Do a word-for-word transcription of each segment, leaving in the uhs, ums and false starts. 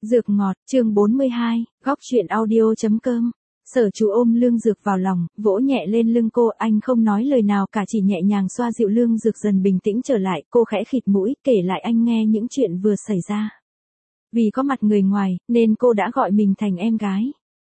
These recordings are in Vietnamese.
Dược ngọt, chương bốn mươi hai, góc truyện audio.com. Sở Chú ôm Lương Dược vào lòng, vỗ nhẹ lên lưng cô, anh không nói lời nào cả, chỉ nhẹ nhàng xoa dịu Lương Dược dần bình tĩnh trở lại. Cô khẽ khịt mũi, kể lại anh nghe những chuyện vừa xảy ra. Vì có mặt người ngoài, nên cô đã gọi mình thành em gái.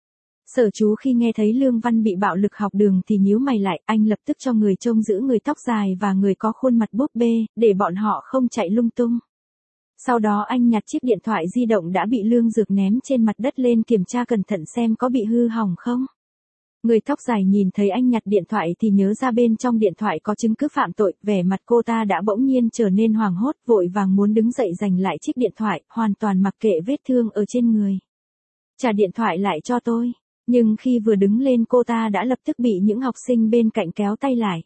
Sở Chú khi nghe thấy Lương Văn bị bạo lực học đường thì nhíu mày lại, anh lập tức cho người trông giữ người tóc dài và người có khuôn mặt búp bê, để bọn họ không chạy lung tung. Sau đó anh nhặt chiếc điện thoại di động đã bị Lương Dược ném trên mặt đất lên kiểm tra cẩn thận xem có bị hư hỏng không. Người tóc dài nhìn thấy anh nhặt điện thoại thì nhớ ra bên trong điện thoại có chứng cứ phạm tội, vẻ mặt cô ta đã bỗng nhiên trở nên hoảng hốt, vội vàng muốn đứng dậy giành lại chiếc điện thoại, hoàn toàn mặc kệ vết thương ở trên người. Trả điện thoại lại cho tôi. Nhưng khi vừa đứng lên cô ta đã lập tức bị những học sinh bên cạnh kéo tay lại.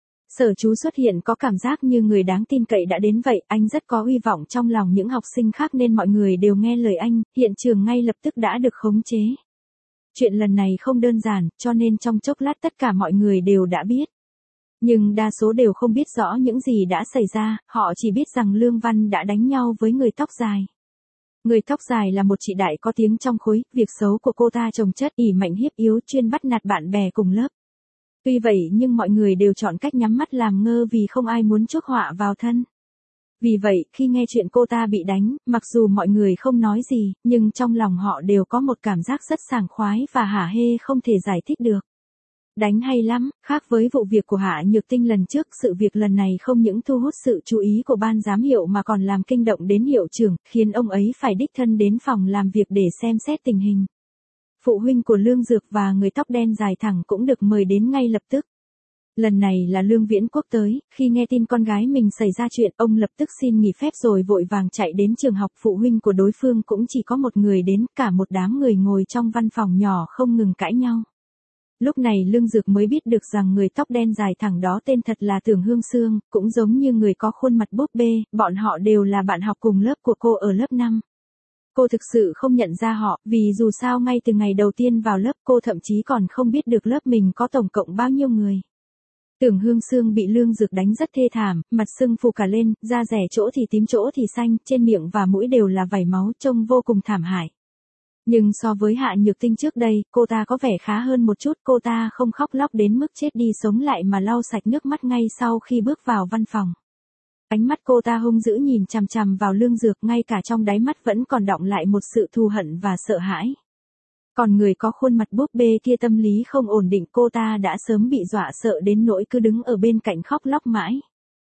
Sở Chú xuất hiện có cảm giác như người đáng tin cậy đã đến vậy, anh rất có hy vọng trong lòng những học sinh khác nên mọi người đều nghe lời anh, hiện trường ngay lập tức đã được khống chế. Chuyện lần này không đơn giản, cho nên trong chốc lát tất cả mọi người đều đã biết. Nhưng đa số đều không biết rõ những gì đã xảy ra, họ chỉ biết rằng Lương Văn đã đánh nhau với người tóc dài. Người tóc dài là một chị đại có tiếng trong khối, việc xấu của cô ta chồng chất, ỷ mạnh hiếp yếu, chuyên bắt nạt bạn bè cùng lớp. Tuy vậy nhưng mọi người đều chọn cách nhắm mắt làm ngơ vì không ai muốn chuốc họa vào thân. Vì vậy, khi nghe chuyện cô ta bị đánh, mặc dù mọi người không nói gì, nhưng trong lòng họ đều có một cảm giác rất sảng khoái và hả hê không thể giải thích được. Đánh hay lắm, khác với vụ việc của Hạ Nhược Tinh lần trước, sự việc lần này không những thu hút sự chú ý của ban giám hiệu mà còn làm kinh động đến hiệu trưởng, khiến ông ấy phải đích thân đến phòng làm việc để xem xét tình hình. Phụ huynh của Lương Dược và người tóc đen dài thẳng cũng được mời đến ngay lập tức. Lần này là Lương Viễn Quốc tới, khi nghe tin con gái mình xảy ra chuyện, ông lập tức xin nghỉ phép rồi vội vàng chạy đến trường học. Phụ huynh của đối phương cũng chỉ có một người đến, cả một đám người ngồi trong văn phòng nhỏ không ngừng cãi nhau. Lúc này Lương Dược mới biết được rằng người tóc đen dài thẳng đó tên thật là Tưởng Hương Sương, cũng giống như người có khuôn mặt búp bê, bọn họ đều là bạn học cùng lớp của cô ở lớp năm. Cô thực sự không nhận ra họ, vì dù sao ngay từ ngày đầu tiên vào lớp cô thậm chí còn không biết được lớp mình có tổng cộng bao nhiêu người. Tưởng Hương Sương bị Lương Dược đánh rất thê thảm, mặt sưng phù cả lên, da rẻ chỗ thì tím chỗ thì xanh, trên miệng và mũi đều là vảy máu, trông vô cùng thảm hại. Nhưng so với Hạ Nhược Tinh trước đây, cô ta có vẻ khá hơn một chút, cô ta không khóc lóc đến mức chết đi sống lại mà lau sạch nước mắt ngay sau khi bước vào văn phòng. Ánh mắt cô ta hung dữ nhìn chằm chằm vào Lương Dược, ngay cả trong đáy mắt vẫn còn đọng lại một sự thù hận và sợ hãi. Còn người có khuôn mặt búp bê kia tâm lý không ổn định, cô ta đã sớm bị dọa sợ đến nỗi cứ đứng ở bên cạnh khóc lóc mãi.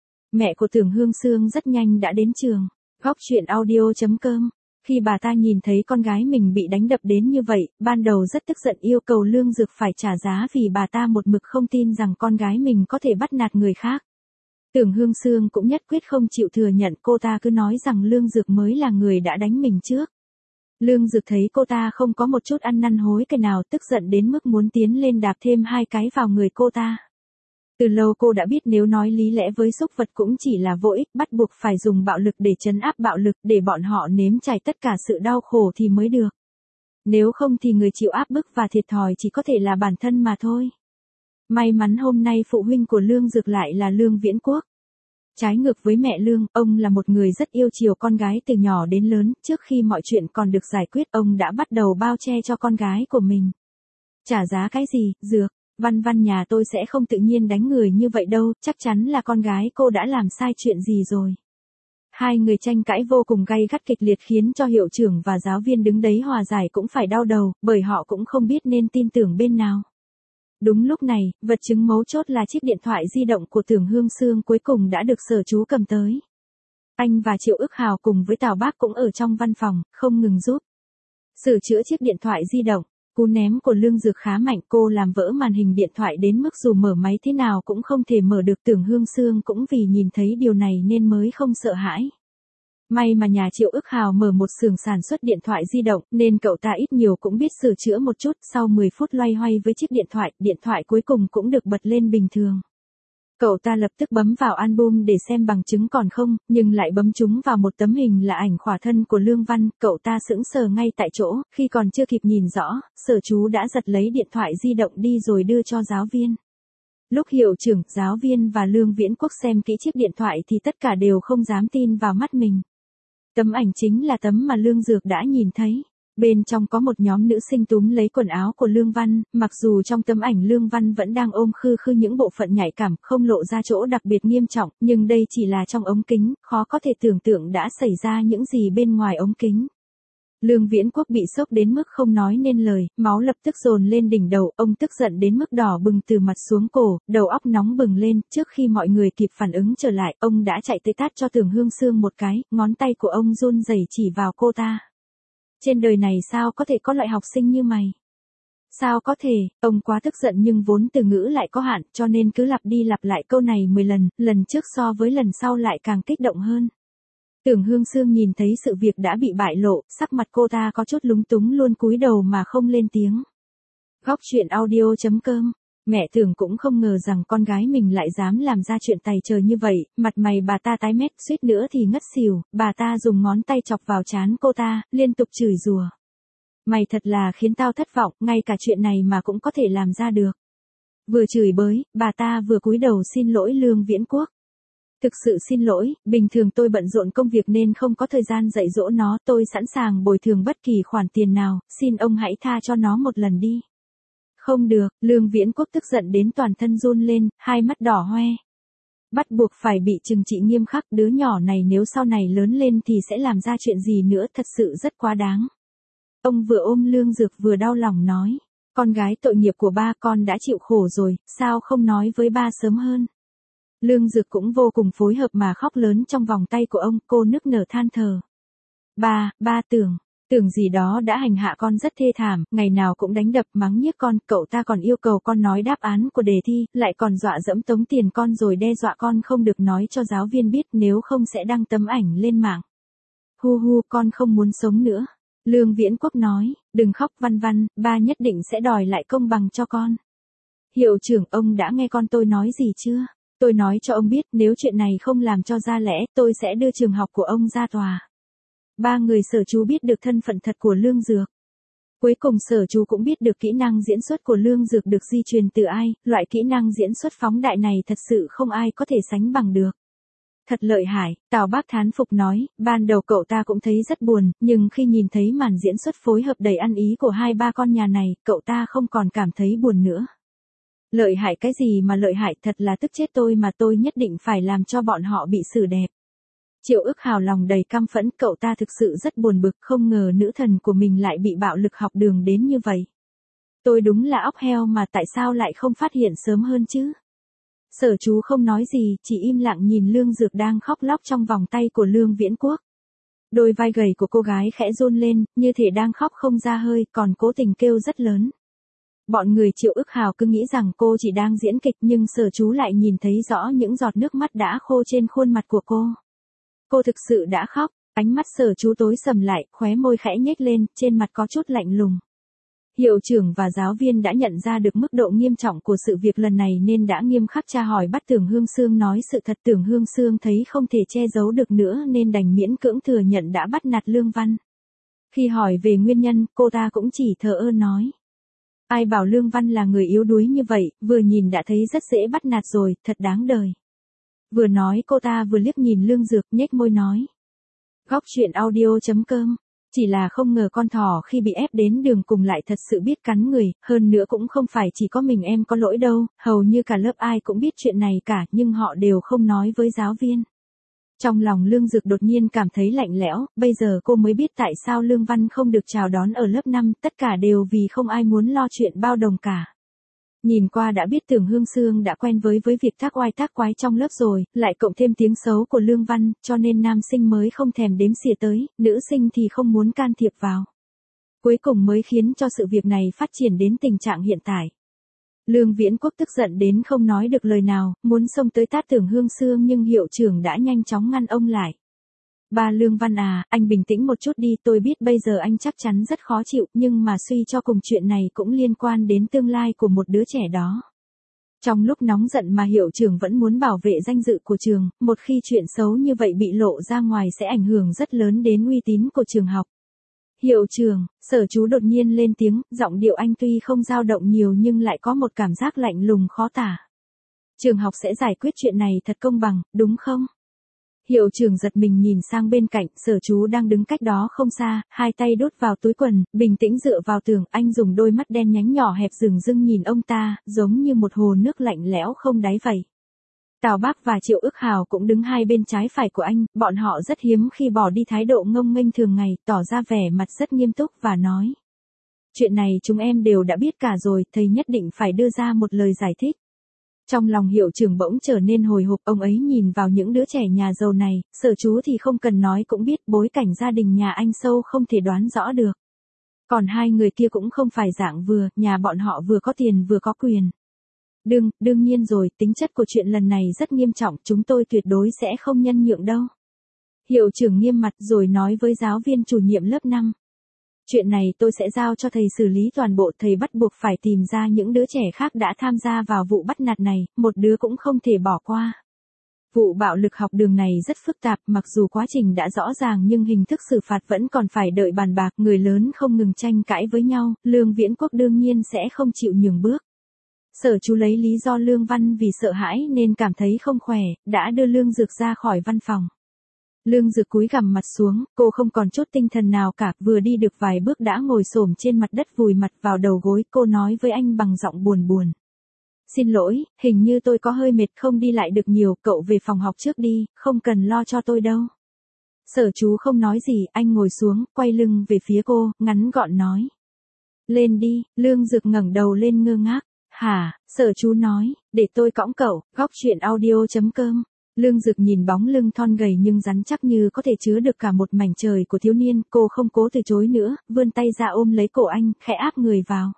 Mẹ của Tưởng Hương Sương rất nhanh đã đến trường. Góc truyện audio.com. Khi bà ta nhìn thấy con gái mình bị đánh đập đến như vậy, ban đầu rất tức giận yêu cầu Lương Dược phải trả giá vì bà ta một mực không tin rằng con gái mình có thể bắt nạt người khác. Tưởng Hương Sương cũng nhất quyết không chịu thừa nhận, cô ta cứ nói rằng Lương Dược mới là người đã đánh mình trước. Lương Dược thấy cô ta không có một chút ăn năn hối cái nào, tức giận đến mức muốn tiến lên đạp thêm hai cái vào người cô ta. Từ lâu cô đã biết nếu nói lý lẽ với súc vật cũng chỉ là vô ích, bắt buộc phải dùng bạo lực để trấn áp bạo lực, để bọn họ nếm trải tất cả sự đau khổ thì mới được. Nếu không thì người chịu áp bức và thiệt thòi chỉ có thể là bản thân mà thôi. May mắn hôm nay phụ huynh của Lương Dược lại là Lương Viễn Quốc. Trái ngược với mẹ Lương, ông là một người rất yêu chiều con gái từ nhỏ đến lớn, trước khi mọi chuyện còn được giải quyết ông đã bắt đầu bao che cho con gái của mình. Trả giá cái gì, Dược? Văn Văn nhà tôi sẽ không tự nhiên đánh người như vậy đâu, chắc chắn là con gái cô đã làm sai chuyện gì rồi. Hai người tranh cãi vô cùng gay gắt kịch liệt khiến cho hiệu trưởng và giáo viên đứng đấy hòa giải cũng phải đau đầu, bởi họ cũng không biết nên tin tưởng bên nào. Đúng lúc này, vật chứng mấu chốt là chiếc điện thoại di động của Tưởng Hương Sương cuối cùng đã được Sở Chú cầm tới. Anh và Triệu Ức Hào cùng với Tào Bác cũng ở trong văn phòng, không ngừng giúp sửa chữa chiếc điện thoại di động. Cú ném của Lương Dược khá mạnh, cô làm vỡ màn hình điện thoại đến mức dù mở máy thế nào cũng không thể mở được. Tưởng Hương Sương cũng vì nhìn thấy điều này nên mới không sợ hãi. May mà nhà Triệu Ức Hào mở một xưởng sản xuất điện thoại di động, nên cậu ta ít nhiều cũng biết sửa chữa một chút. Sau mười phút loay hoay với chiếc điện thoại, điện thoại cuối cùng cũng được bật lên bình thường. Cậu ta lập tức bấm vào album để xem bằng chứng còn không, nhưng lại bấm trúng vào một tấm hình là ảnh khỏa thân của Lương Văn. Cậu ta sững sờ ngay tại chỗ, khi còn chưa kịp nhìn rõ, Sở Chú đã giật lấy điện thoại di động đi rồi đưa cho giáo viên. Lúc hiệu trưởng, giáo viên và Lương Viễn Quốc xem kỹ chiếc điện thoại thì tất cả đều không dám tin vào mắt mình. Tấm ảnh chính là tấm mà Lương Dược đã nhìn thấy. Bên trong có một nhóm nữ sinh túm lấy quần áo của Lương Văn, mặc dù trong tấm ảnh Lương Văn vẫn đang ôm khư khư những bộ phận nhạy cảm, không lộ ra chỗ đặc biệt nghiêm trọng, nhưng đây chỉ là trong ống kính, khó có thể tưởng tượng đã xảy ra những gì bên ngoài ống kính. Lương Viễn Quốc bị sốc đến mức không nói nên lời, máu lập tức dồn lên đỉnh đầu, ông tức giận đến mức đỏ bừng từ mặt xuống cổ, đầu óc nóng bừng lên, trước khi mọi người kịp phản ứng trở lại, ông đã chạy tới tát cho Tưởng Hương Sương một cái, ngón tay của ông run rẩy chỉ vào cô ta. Trên đời này sao có thể có loại học sinh như mày? Sao có thể, ông quá tức giận nhưng vốn từ ngữ lại có hạn, cho nên cứ lặp đi lặp lại câu này mười lần, lần trước so với lần sau lại càng kích động hơn. Tưởng Hương Sương nhìn thấy sự việc đã bị bại lộ, sắc mặt cô ta có chút lúng túng luôn cúi đầu mà không lên tiếng. Góc truyện audio chấm com. Mẹ Tưởng cũng không ngờ rằng con gái mình lại dám làm ra chuyện tày trời như vậy, mặt mày bà ta tái mét, suýt nữa thì ngất xỉu, bà ta dùng ngón tay chọc vào trán cô ta, liên tục chửi rủa. Mày thật là khiến tao thất vọng, ngay cả chuyện này mà cũng có thể làm ra được. Vừa chửi bới, bà ta vừa cúi đầu xin lỗi Lương Viễn Quốc. Thực sự xin lỗi, bình thường tôi bận rộn công việc nên không có thời gian dạy dỗ nó, tôi sẵn sàng bồi thường bất kỳ khoản tiền nào, xin ông hãy tha cho nó một lần đi. Không được, Lương Viễn Quốc tức giận đến toàn thân run lên, hai mắt đỏ hoe. Bắt buộc phải bị trừng trị nghiêm khắc, đứa nhỏ này nếu sau này lớn lên thì sẽ làm ra chuyện gì nữa, thật sự rất quá đáng. Ông vừa ôm Lương Dược vừa đau lòng nói, con gái tội nghiệp của ba con đã chịu khổ rồi, sao không nói với ba sớm hơn. Lương Dược cũng vô cùng phối hợp mà khóc lớn trong vòng tay của ông, cô nức nở than thở. Ba, ba tưởng, tưởng gì đó đã hành hạ con rất thê thảm, ngày nào cũng đánh đập mắng nhiếc con, cậu ta còn yêu cầu con nói đáp án của đề thi, lại còn dọa dẫm tống tiền con rồi đe dọa con không được nói cho giáo viên biết nếu không sẽ đăng tấm ảnh lên mạng. Hu hu, con không muốn sống nữa. Lương Viễn Quốc nói, đừng khóc Văn Văn, ba nhất định sẽ đòi lại công bằng cho con. Hiệu trưởng, ông đã nghe con tôi nói gì chưa? Tôi nói cho ông biết nếu chuyện này không làm cho ra lẽ, tôi sẽ đưa trường học của ông ra tòa. Ba người Sở Chú biết được thân phận thật của Lương Dược. Cuối cùng Sở Chú cũng biết được kỹ năng diễn xuất của Lương Dược được di truyền từ ai, loại kỹ năng diễn xuất phóng đại này thật sự không ai có thể sánh bằng được. Thật lợi hại, Tào Bác thán phục nói, ban đầu cậu ta cũng thấy rất buồn, nhưng khi nhìn thấy màn diễn xuất phối hợp đầy ăn ý của hai ba con nhà này, cậu ta không còn cảm thấy buồn nữa. Lợi hại cái gì mà lợi hại, thật là tức chết tôi mà tôi nhất định phải làm cho bọn họ bị xử đẹp. Triệu Ức Hào lòng đầy căm phẫn, cậu ta thực sự rất buồn bực, không ngờ nữ thần của mình lại bị bạo lực học đường đến như vậy. Tôi đúng là óc heo mà tại sao lại không phát hiện sớm hơn chứ? Sở Chú không nói gì, chỉ im lặng nhìn Lương Dược đang khóc lóc trong vòng tay của Lương Viễn Quốc. Đôi vai gầy của cô gái khẽ run lên, như thể đang khóc không ra hơi, còn cố tình kêu rất lớn. Bọn người Triệu Ức Hào cứ nghĩ rằng cô chỉ đang diễn kịch nhưng Sở Chú lại nhìn thấy rõ những giọt nước mắt đã khô trên khuôn mặt của cô. Cô thực sự đã khóc, ánh mắt Sở Chú tối sầm lại, khóe môi khẽ nhếch lên, trên mặt có chút lạnh lùng. Hiệu trưởng và giáo viên đã nhận ra được mức độ nghiêm trọng của sự việc lần này nên đã nghiêm khắc tra hỏi bắt Tưởng Hương Sương nói sự thật. Tưởng Hương Sương thấy không thể che giấu được nữa nên đành miễn cưỡng thừa nhận đã bắt nạt Lương Văn. Khi hỏi về nguyên nhân, cô ta cũng chỉ thờ ơ nói. Ai bảo Lương Văn là người yếu đuối như vậy, vừa nhìn đã thấy rất dễ bắt nạt rồi, thật đáng đời. Vừa nói cô ta vừa liếc nhìn Lương Dược, nhếch môi nói. Góc truyện audio chấm com. Chỉ là không ngờ con thỏ khi bị ép đến đường cùng lại thật sự biết cắn người, hơn nữa cũng không phải chỉ có mình em có lỗi đâu, hầu như cả lớp ai cũng biết chuyện này cả, nhưng họ đều không nói với giáo viên. Trong lòng Lương Dược đột nhiên cảm thấy lạnh lẽo, bây giờ cô mới biết tại sao Lương Văn không được chào đón ở lớp năm, tất cả đều vì không ai muốn lo chuyện bao đồng cả. Nhìn qua đã biết Tưởng Hương Sương đã quen với với việc tác oai tác quái trong lớp rồi, lại cộng thêm tiếng xấu của Lương Văn, cho nên nam sinh mới không thèm đếm xỉa tới, nữ sinh thì không muốn can thiệp vào. Cuối cùng mới khiến cho sự việc này phát triển đến tình trạng hiện tại. Lương Viễn Quốc tức giận đến không nói được lời nào, muốn xông tới tát Tưởng Hương Sương nhưng hiệu trưởng đã nhanh chóng ngăn ông lại. Ba Lương Văn à, anh bình tĩnh một chút đi, tôi biết bây giờ anh chắc chắn rất khó chịu, nhưng mà suy cho cùng chuyện này cũng liên quan đến tương lai của một đứa trẻ đó. Trong lúc nóng giận mà hiệu trưởng vẫn muốn bảo vệ danh dự của trường, một khi chuyện xấu như vậy bị lộ ra ngoài sẽ ảnh hưởng rất lớn đến uy tín của trường học. Hiệu trưởng, Sở Chú đột nhiên lên tiếng, giọng điệu anh tuy không dao động nhiều nhưng lại có một cảm giác lạnh lùng khó tả. Trường học sẽ giải quyết chuyện này thật công bằng, đúng không? Hiệu trưởng giật mình nhìn sang bên cạnh, Sở Chú đang đứng cách đó không xa, hai tay đút vào túi quần, bình tĩnh dựa vào tường, anh dùng đôi mắt đen nhánh nhỏ hẹp dửng dưng nhìn ông ta, giống như một hồ nước lạnh lẽo không đáy vậy. Tào Bác và Triệu Ức Hào cũng đứng hai bên trái phải của anh, bọn họ rất hiếm khi bỏ đi thái độ ngông nghênh thường ngày, tỏ ra vẻ mặt rất nghiêm túc và nói. Chuyện này chúng em đều đã biết cả rồi, thầy nhất định phải đưa ra một lời giải thích. Trong lòng hiệu trưởng bỗng trở nên hồi hộp, ông ấy nhìn vào những đứa trẻ nhà giàu này, Sở Chú thì không cần nói cũng biết bối cảnh gia đình nhà anh sâu không thể đoán rõ được. Còn hai người kia cũng không phải dạng vừa, nhà bọn họ vừa có tiền vừa có quyền. Đương, đương nhiên rồi, tính chất của chuyện lần này rất nghiêm trọng, chúng tôi tuyệt đối sẽ không nhân nhượng đâu. Hiệu trưởng nghiêm mặt rồi nói với giáo viên chủ nhiệm lớp năm. Chuyện này tôi sẽ giao cho thầy xử lý toàn bộ, thầy bắt buộc phải tìm ra những đứa trẻ khác đã tham gia vào vụ bắt nạt này, một đứa cũng không thể bỏ qua. Vụ bạo lực học đường này rất phức tạp, mặc dù quá trình đã rõ ràng nhưng hình thức xử phạt vẫn còn phải đợi bàn bạc, người lớn không ngừng tranh cãi với nhau, Lương Viễn Quốc đương nhiên sẽ không chịu nhường bước. Sở Chú lấy lý do Lương Văn vì sợ hãi nên cảm thấy không khỏe, đã đưa Lương Dược ra khỏi văn phòng. Lương Dược cúi gằm mặt xuống, cô không còn chút tinh thần nào cả, vừa đi được vài bước đã ngồi xổm trên mặt đất vùi mặt vào đầu gối, cô nói với anh bằng giọng buồn buồn. Xin lỗi, hình như tôi có hơi mệt không đi lại được nhiều, cậu về phòng học trước đi, không cần lo cho tôi đâu. Sở Chú không nói gì, anh ngồi xuống, quay lưng về phía cô, ngắn gọn nói. Lên đi, Lương Dược ngẩng đầu lên ngơ ngác. Hả, Sở Chú nói, để tôi cõng cậu, góc chuyện audio chấm com. Lương Dực nhìn bóng lưng thon gầy nhưng rắn chắc như có thể chứa được cả một mảnh trời của thiếu niên, cô không cố từ chối nữa, vươn tay ra ôm lấy cổ anh, khẽ áp người vào.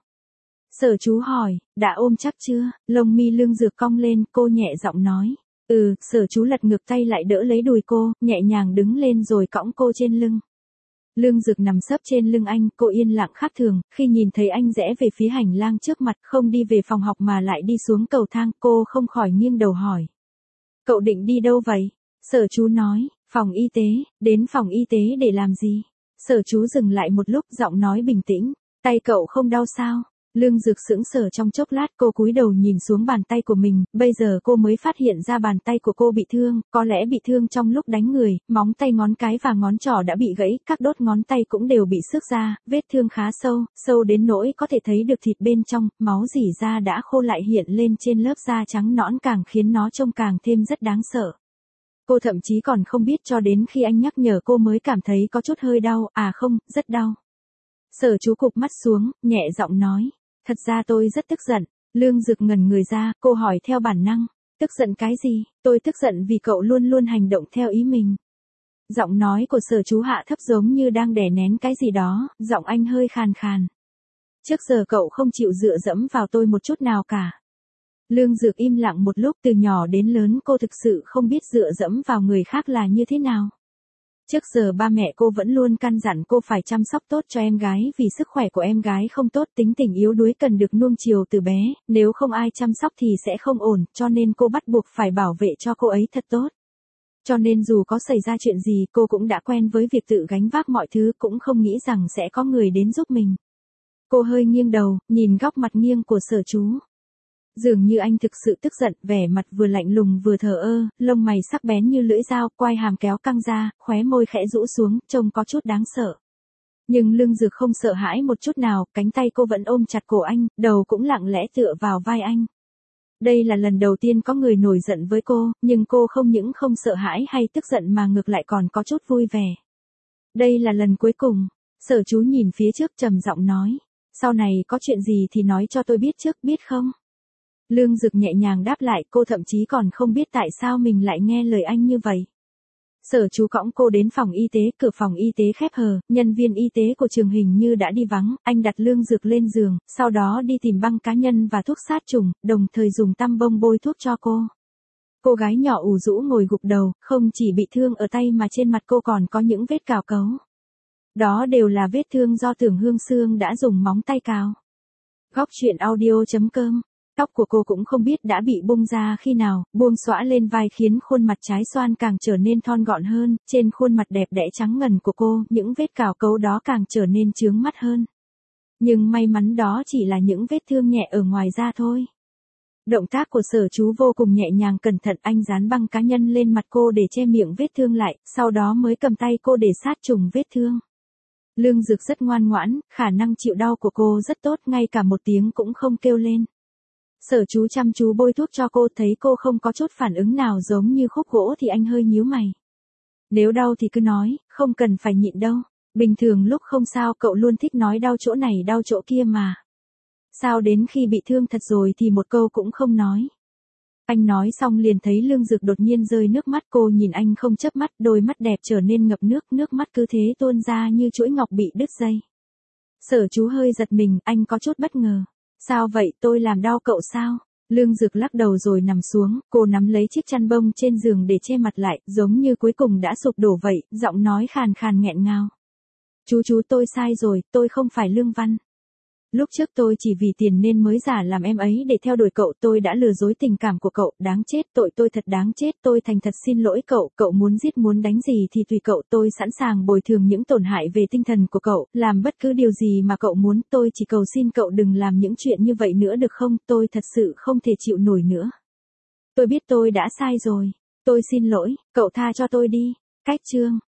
Sở Chú hỏi, đã ôm chắc chưa? Lông mi Lương Dực cong lên, cô nhẹ giọng nói. Ừ, Sở Chú lật ngược tay lại đỡ lấy đùi cô, nhẹ nhàng đứng lên rồi cõng cô trên lưng. Lương Dực nằm sấp trên lưng anh, cô yên lặng khác thường, khi nhìn thấy anh rẽ về phía hành lang trước mặt, không đi về phòng học mà lại đi xuống cầu thang, cô không khỏi nghiêng đầu hỏi. Cậu định đi đâu vậy? Sở Chú nói, phòng y tế, đến phòng y tế để làm gì? Sở Chú dừng lại một lúc, giọng nói bình tĩnh, tay cậu không đau sao? Lương Dực sững sờ trong chốc lát, cô cúi đầu nhìn xuống bàn tay của mình, bây giờ cô mới phát hiện ra bàn tay của cô bị thương, có lẽ bị thương trong lúc đánh người, móng tay ngón cái và ngón trỏ đã bị gãy, các đốt ngón tay cũng đều bị xước ra, vết thương khá sâu, sâu đến nỗi có thể thấy được thịt bên trong, máu rỉ ra đã khô lại hiện lên trên lớp da trắng nõn càng khiến nó trông càng thêm rất đáng sợ. Cô thậm chí còn không biết cho đến khi anh nhắc nhở cô mới cảm thấy có chút hơi đau, à không, rất đau. Sở Chú cụp mắt xuống, nhẹ giọng nói. Thật ra tôi rất tức giận. Lương Dực ngẩn người ra, cô hỏi theo bản năng. Tức giận cái gì? Tôi tức giận vì cậu luôn luôn hành động theo ý mình. Giọng nói của Sở Chú hạ thấp giống như đang đè nén cái gì đó, giọng anh hơi khàn khàn. Trước giờ cậu không chịu dựa dẫm vào tôi một chút nào cả. Lương Dực im lặng một lúc, từ nhỏ đến lớn cô thực sự không biết dựa dẫm vào người khác là như thế nào. Trước giờ ba mẹ cô vẫn luôn căn dặn cô phải chăm sóc tốt cho em gái vì sức khỏe của em gái không tốt, tính tình yếu đuối cần được nuông chiều từ bé, nếu không ai chăm sóc thì sẽ không ổn, cho nên cô bắt buộc phải bảo vệ cho cô ấy thật tốt. Cho nên dù có xảy ra chuyện gì cô cũng đã quen với việc tự gánh vác mọi thứ, cũng không nghĩ rằng sẽ có người đến giúp mình. Cô hơi nghiêng đầu, nhìn góc mặt nghiêng của Sở Chú. Dường như anh thực sự tức giận, vẻ mặt vừa lạnh lùng vừa thờ ơ, lông mày sắc bén như lưỡi dao, quai hàm kéo căng ra, khóe môi khẽ rũ xuống, trông có chút đáng sợ. Nhưng Lương Dực không sợ hãi một chút nào, cánh tay cô vẫn ôm chặt cổ anh, đầu cũng lặng lẽ tựa vào vai anh. Đây là lần đầu tiên có người nổi giận với cô, nhưng cô không những không sợ hãi hay tức giận mà ngược lại còn có chút vui vẻ. Đây là lần cuối cùng. Sở Chú nhìn phía trước trầm giọng nói. Sau này có chuyện gì thì nói cho tôi biết trước, biết không? Lương Dực nhẹ nhàng đáp lại, cô thậm chí còn không biết tại sao mình lại nghe lời anh như vậy. Sở Chú cõng cô đến phòng y tế, cửa phòng y tế khép hờ, nhân viên y tế của trường hình như đã đi vắng, anh đặt Lương Dực lên giường, sau đó đi tìm băng cá nhân và thuốc sát trùng, đồng thời dùng tăm bông bôi thuốc cho cô. Cô gái nhỏ ủ rũ ngồi gục đầu, không chỉ bị thương ở tay mà trên mặt cô còn có những vết cào cấu. Đó đều là vết thương do Tưởng Hương Sương đã dùng móng tay cào. Góc chuyện audio chấm com. Tóc của cô cũng không biết đã bị bung ra khi nào, buông xõa lên vai khiến khuôn mặt trái xoan càng trở nên thon gọn hơn, trên khuôn mặt đẹp đẽ trắng ngần của cô, những vết cào cấu đó càng trở nên chướng mắt hơn. Nhưng may mắn đó chỉ là những vết thương nhẹ ở ngoài da thôi. Động tác của Sở Chú vô cùng nhẹ nhàng cẩn thận, anh dán băng cá nhân lên mặt cô để che miệng vết thương lại, sau đó mới cầm tay cô để sát trùng vết thương. Lương Dực rất ngoan ngoãn, khả năng chịu đau của cô rất tốt, ngay cả một tiếng cũng không kêu lên. Sở Chú chăm chú bôi thuốc cho cô, thấy cô không có chút phản ứng nào giống như khúc gỗ thì anh hơi nhíu mày. Nếu đau thì cứ nói, không cần phải nhịn đâu. Bình thường lúc không sao cậu luôn thích nói đau chỗ này đau chỗ kia mà. Sao đến khi bị thương thật rồi thì một câu cũng không nói. Anh nói xong liền thấy Lương Dực đột nhiên rơi nước mắt, cô nhìn anh không chớp mắt, đôi mắt đẹp trở nên ngập nước, nước mắt cứ thế tuôn ra như chuỗi ngọc bị đứt dây. Sở Chú hơi giật mình, anh có chút bất ngờ. Sao vậy, tôi làm đau cậu sao? Lương Dực lắc đầu rồi nằm xuống, cô nắm lấy chiếc chăn bông trên giường để che mặt lại, giống như cuối cùng đã sụp đổ vậy, giọng nói khàn khàn nghẹn ngào. Chú chú tôi sai rồi, tôi không phải Lương Văn. Lúc trước tôi chỉ vì tiền nên mới giả làm em ấy để theo đuổi cậu, tôi đã lừa dối tình cảm của cậu, đáng chết, tội tôi thật đáng chết, tôi thành thật xin lỗi cậu, cậu muốn giết muốn đánh gì thì tùy cậu, tôi sẵn sàng bồi thường những tổn hại về tinh thần của cậu, làm bất cứ điều gì mà cậu muốn, tôi chỉ cầu xin cậu đừng làm những chuyện như vậy nữa được không, tôi thật sự không thể chịu nổi nữa. Tôi biết tôi đã sai rồi, tôi xin lỗi, cậu tha cho tôi đi. Cách chương